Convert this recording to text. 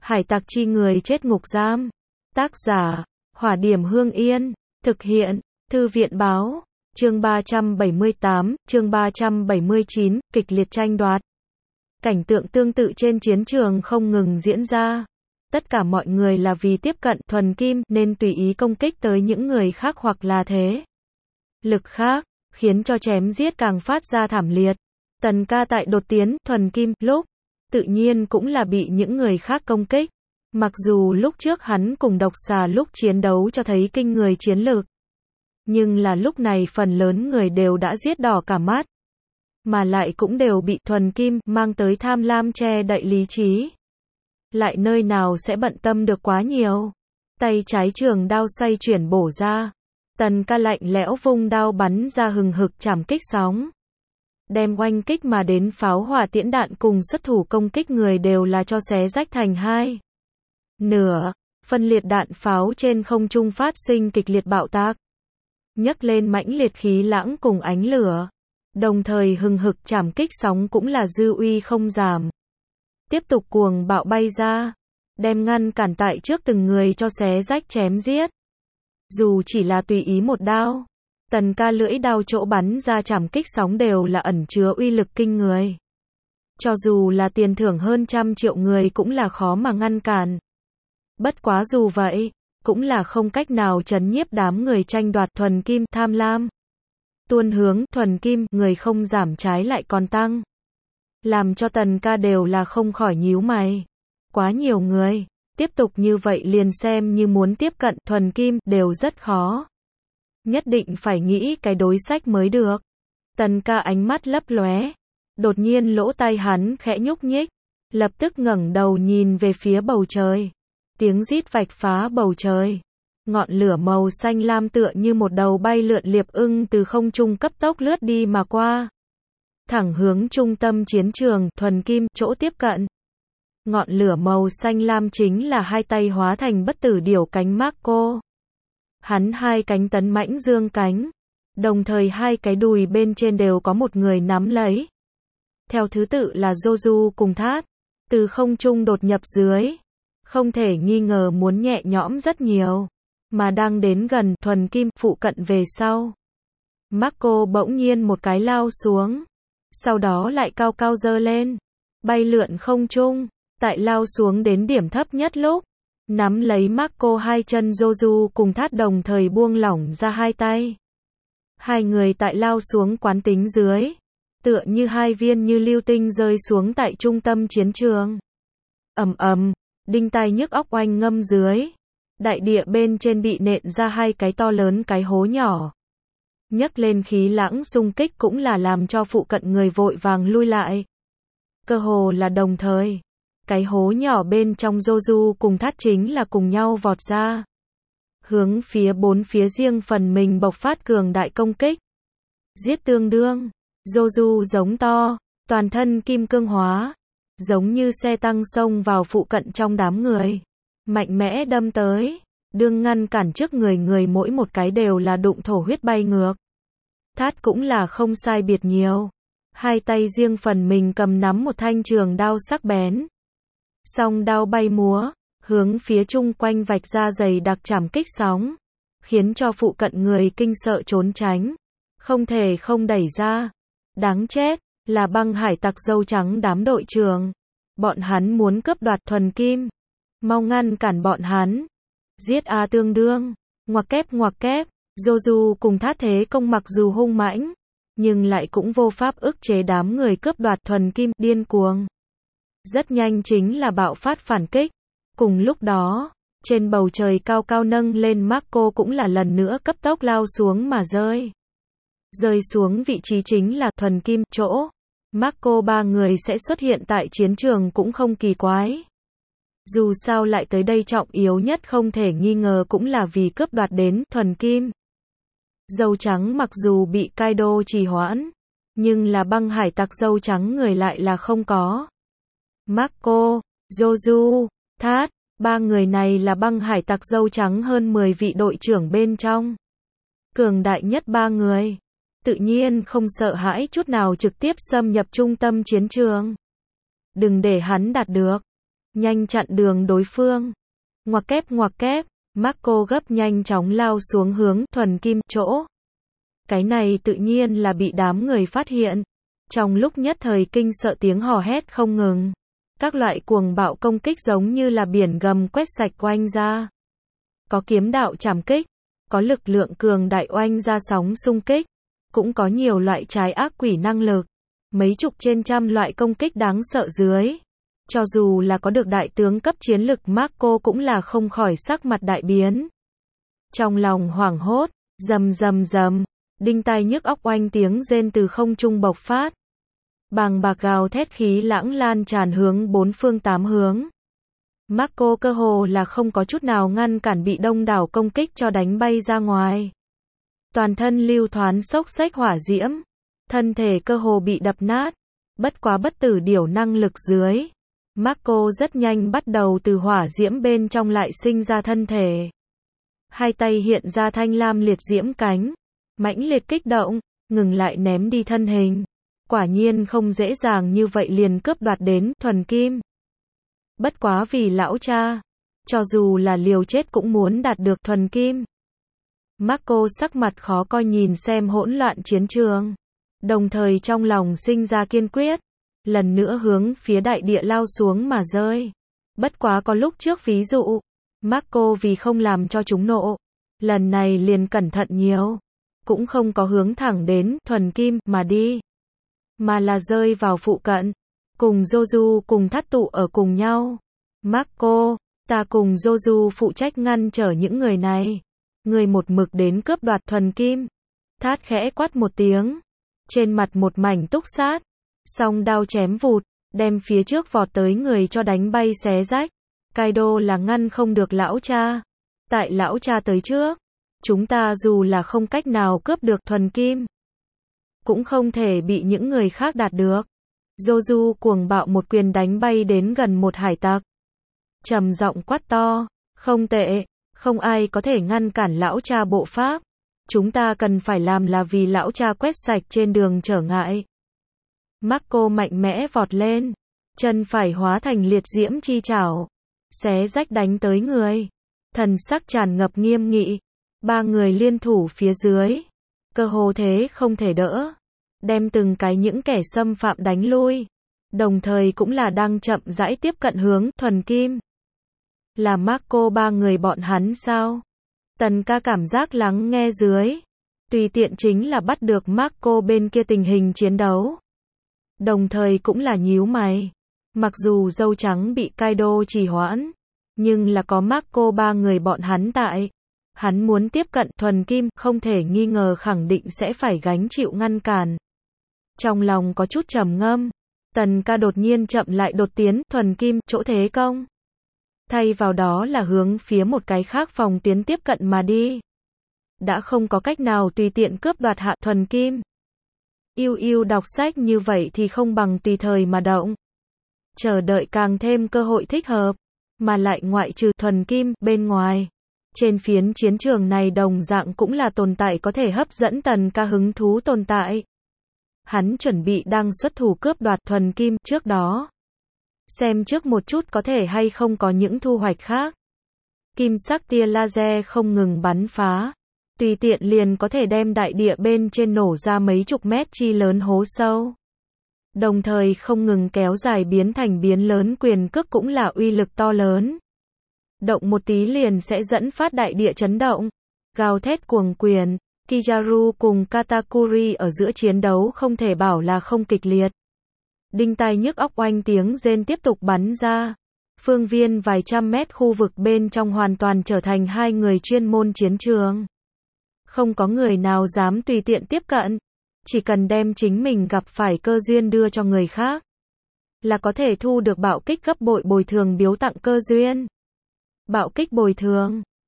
Hải tặc chi người chết ngục giam. Tác giả, Hỏa Điểm Hương Yên. Thực hiện, Thư viện Báo. Chương 378, chương 379, kịch liệt tranh đoạt. Cảnh tượng tương tự trên chiến trường không ngừng diễn ra. Tất cả mọi người là vì tiếp cận thuần kim nên tùy ý công kích tới những người khác hoặc là thế lực khác, khiến cho chém giết càng phát ra thảm liệt. Tần Ca tại đột tiến thuần kim lúc tự nhiên cũng là bị những người khác công kích. Mặc dù lúc trước hắn cùng độc xà lúc chiến đấu cho thấy kinh người chiến lược, nhưng là lúc này phần lớn người đều đã giết đỏ cả mắt, mà lại cũng đều bị thuần kim mang tới tham lam che đậy lý trí. Lại nơi nào sẽ bận tâm được quá nhiều. Tay trái trường đao xoay chuyển bổ ra. Tần Ca lạnh lẽo vung đao bắn ra hừng hực chảm kích sóng. Đem oanh kích mà đến pháo hỏa tiễn đạn cùng xuất thủ công kích người đều là cho xé rách thành hai nửa. Phân liệt đạn pháo trên không trung phát sinh kịch liệt bạo tạc, nhấc lên mãnh liệt khí lãng cùng ánh lửa. Đồng thời hừng hực chảm kích sóng cũng là dư uy không giảm, tiếp tục cuồng bạo bay ra, đem ngăn cản tại trước từng người cho xé rách chém giết. Dù chỉ là tùy ý một đao, Tần Ca lưỡi đao chỗ bắn ra chảm kích sóng đều là ẩn chứa uy lực kinh người. Cho dù là tiền thưởng hơn 100 triệu người cũng là khó mà ngăn cản. Bất quá dù vậy, cũng là không cách nào trấn nhiếp đám người tranh đoạt thuần kim tham lam. Tuôn hướng thuần kim, người không giảm trái lại còn tăng. Làm cho Tần Ca đều là không khỏi nhíu mày. Quá nhiều người, tiếp tục như vậy liền xem như muốn tiếp cận thuần kim đều rất khó. Nhất định phải nghĩ cái đối sách mới được. Tần Ca ánh mắt lấp lóe. Đột nhiên lỗ tai hắn khẽ nhúc nhích. Lập tức ngẩng đầu nhìn về phía bầu trời. Tiếng rít vạch phá bầu trời. Ngọn lửa màu xanh lam tựa như một đầu bay lượn liệp ưng từ không trung cấp tốc lướt đi mà qua. Thẳng hướng trung tâm chiến trường, thuần kim, chỗ tiếp cận. Ngọn lửa màu xanh lam chính là hai tay hóa thành bất tử điểu cánh Marco. Hắn hai cánh tấn mãnh dương cánh. Đồng thời hai cái đùi bên trên đều có một người nắm lấy. Theo thứ tự là Joju cùng Thát. Từ không trung đột nhập dưới. Không thể nghi ngờ muốn nhẹ nhõm rất nhiều. Mà đang đến gần thuần kim phụ cận về sau. Marco bỗng nhiên một cái lao xuống. Sau đó lại cao cao giơ lên. Bay lượn không trung. Tại lao xuống đến điểm thấp nhất lúc. Nắm lấy Marco hai chân Joju cùng Thát đồng thời buông lỏng ra hai tay. Hai người tại lao xuống quán tính dưới. Tựa như hai viên như lưu tinh rơi xuống tại trung tâm chiến trường. Ầm ầm, đinh tai nhức óc oanh ngâm dưới. Đại địa bên trên bị nện ra hai cái to lớn cái hố nhỏ. Nhấc lên khí lãng xung kích cũng là làm cho phụ cận người vội vàng lui lại. Cơ hồ là đồng thời. Cái hố nhỏ bên trong Joju cùng Thát chính là cùng nhau vọt ra. Hướng phía bốn phía riêng phần mình bộc phát cường đại công kích. Giết tương đương. Joju giống to. Toàn thân kim cương hóa. Giống như xe tăng xông vào phụ cận trong đám người. Mạnh mẽ đâm tới. Đương ngăn cản trước người mỗi một cái đều là đụng thổ huyết bay ngược. Thát cũng là không sai biệt nhiều. Hai tay riêng phần mình cầm nắm một thanh trường đao sắc bén. Song đao bay múa, hướng phía chung quanh vạch ra dày đặc chảm kích sóng, khiến cho phụ cận người kinh sợ trốn tránh, không thể không đẩy ra. Đáng chết, là băng hải tặc dâu trắng đám đội trưởng. Bọn hắn muốn cướp đoạt thuần kim. Mau ngăn cản bọn hắn. Giết a tương đương. Ngoặc kép. Joju cùng Thát thế công mặc dù hung mãnh, nhưng lại cũng vô pháp ức chế đám người cướp đoạt thuần kim điên cuồng. Rất nhanh chính là bạo phát phản kích. Cùng lúc đó, trên bầu trời cao cao nâng lên Marco cũng là lần nữa cấp tốc lao xuống mà rơi. Rơi xuống vị trí chính là thuần kim chỗ. Marco ba người sẽ xuất hiện tại chiến trường cũng không kỳ quái. Dù sao lại tới đây trọng yếu nhất không thể nghi ngờ cũng là vì cướp đoạt đến thuần kim. Dâu trắng mặc dù bị Kaido trì hoãn, nhưng là băng hải tặc dâu trắng người lại là không có. Marco, Joju, Thát, ba người này là băng hải tặc dâu trắng hơn 10 vị đội trưởng bên trong. Cường đại nhất ba người. Tự nhiên không sợ hãi chút nào trực tiếp xâm nhập trung tâm chiến trường. Đừng để hắn đạt được. nhanh chặn đường đối phương. Ngoặc kép, Marco gấp nhanh chóng lao xuống hướng thuần kim chỗ. Cái này tự nhiên là bị đám người phát hiện. Trong lúc nhất thời kinh sợ tiếng hò hét không ngừng. Các loại cuồng bạo công kích giống như là biển gầm quét sạch oanh ra. Có kiếm đạo trảm kích, có lực lượng cường đại oanh ra sóng xung kích, cũng có nhiều loại trái ác quỷ năng lực, mấy chục trên trăm loại công kích đáng sợ dưới. Cho dù là có được đại tướng cấp chiến lực Marco cũng là không khỏi sắc mặt đại biến. Trong lòng hoảng hốt, rầm rầm rầm, đinh tai nhức óc oanh tiếng rên từ không trung bộc phát. Bàng bạc gào thét khí lãng lan tràn hướng bốn phương tám hướng. Marco cơ hồ là không có chút nào ngăn cản bị đông đảo công kích cho đánh bay ra ngoài. Toàn thân lưu thoán xốc xếch hỏa diễm, thân thể cơ hồ bị đập nát, bất quá bất tử điểu năng lực dưới. Marco rất nhanh bắt đầu từ hỏa diễm bên trong lại sinh ra thân thể. Hai tay hiện ra thanh lam liệt diễm cánh, mãnh liệt kích động, ngừng lại ném đi thân hình. Quả nhiên không dễ dàng như vậy liền cướp đoạt đến thuần kim. Bất quá vì lão cha, cho dù là liều chết cũng muốn đạt được thuần kim. Marco sắc mặt khó coi nhìn xem hỗn loạn chiến trường, đồng thời trong lòng sinh ra kiên quyết, lần nữa hướng phía đại địa lao xuống mà rơi. Bất quá có lúc trước ví dụ, Marco vì không làm cho chúng nộ, lần này liền cẩn thận nhiều, cũng không có hướng thẳng đến thuần kim mà đi, mà là rơi vào phụ cận, cùng Joju cùng thắt tụ ở cùng nhau. Marco, ta cùng Joju phụ trách ngăn trở những người này, người một mực đến cướp đoạt thuần kim. Thát khẽ quát một tiếng, trên mặt một mảnh túc sát, song đao chém vụt, đem phía trước vọt tới người cho đánh bay xé rách. Kaido là ngăn không được lão cha. Tại lão cha tới trước, chúng ta dù là không cách nào cướp được thuần kim, cũng không thể bị những người khác đạt được. Joju cuồng bạo một quyền đánh bay đến gần một hải tặc. Trầm giọng quát to, không tệ, không ai có thể ngăn cản lão cha bộ pháp. Chúng ta cần phải làm là vì lão cha quét sạch trên đường trở ngại. Marco mạnh mẽ vọt lên, chân phải hóa thành liệt diễm chi chảo, xé rách đánh tới người. Thần sắc tràn ngập nghiêm nghị, ba người liên thủ phía dưới, cơ hồ thế không thể đỡ, đem từng cái những kẻ xâm phạm đánh lui, đồng thời cũng là đang chậm rãi tiếp cận hướng thuần kim. Là Marco ba người bọn hắn sao? Tần ca cảm giác lắng nghe dưới, tùy tiện chính là bắt được Marco bên kia tình hình chiến đấu. Đồng thời cũng là nhíu mày, mặc dù dâu trắng bị Kaido trì hoãn, nhưng là có Marco ba người bọn hắn tại. Hắn muốn tiếp cận thuần kim, không thể nghi ngờ khẳng định sẽ phải gánh chịu ngăn cản. Trong lòng có chút trầm ngâm, Tần ca đột nhiên chậm lại đột tiến thuần kim chỗ thế công. Thay vào đó là hướng phía một cái khác phòng tuyến tiếp cận mà đi. Đã không có cách nào tùy tiện cướp đoạt hạ thuần kim. Yêu đọc sách như vậy thì không bằng tùy thời mà động. Chờ đợi càng thêm cơ hội thích hợp, mà lại ngoại trừ thuần kim bên ngoài. Trên phiến chiến trường này đồng dạng cũng là tồn tại có thể hấp dẫn Tần ca hứng thú tồn tại. Hắn chuẩn bị đang xuất thủ cướp đoạt thuần kim trước đó. Xem trước một chút có thể hay không có những thu hoạch khác. Kim sắc tia laser không ngừng bắn phá. Tùy tiện liền có thể đem đại địa bên trên nổ ra mấy chục mét chi lớn hố sâu. Đồng thời không ngừng kéo dài biến thành biến lớn quyền cước cũng là uy lực to lớn. Động một tí liền sẽ dẫn phát đại địa chấn động. Gào thét cuồng quyền, Kizaru cùng Katakuri ở giữa chiến đấu không thể bảo là không kịch liệt. Đinh tai nhức óc oanh tiếng rên tiếp tục bắn ra. Phương viên vài trăm mét khu vực bên trong hoàn toàn trở thành hai người chuyên môn chiến trường. Không có người nào dám tùy tiện tiếp cận. Chỉ cần đem chính mình gặp phải cơ duyên đưa cho người khác, là có thể thu được bạo kích gấp bội bồi thường biếu tặng cơ duyên. Bạo kích bồi thường.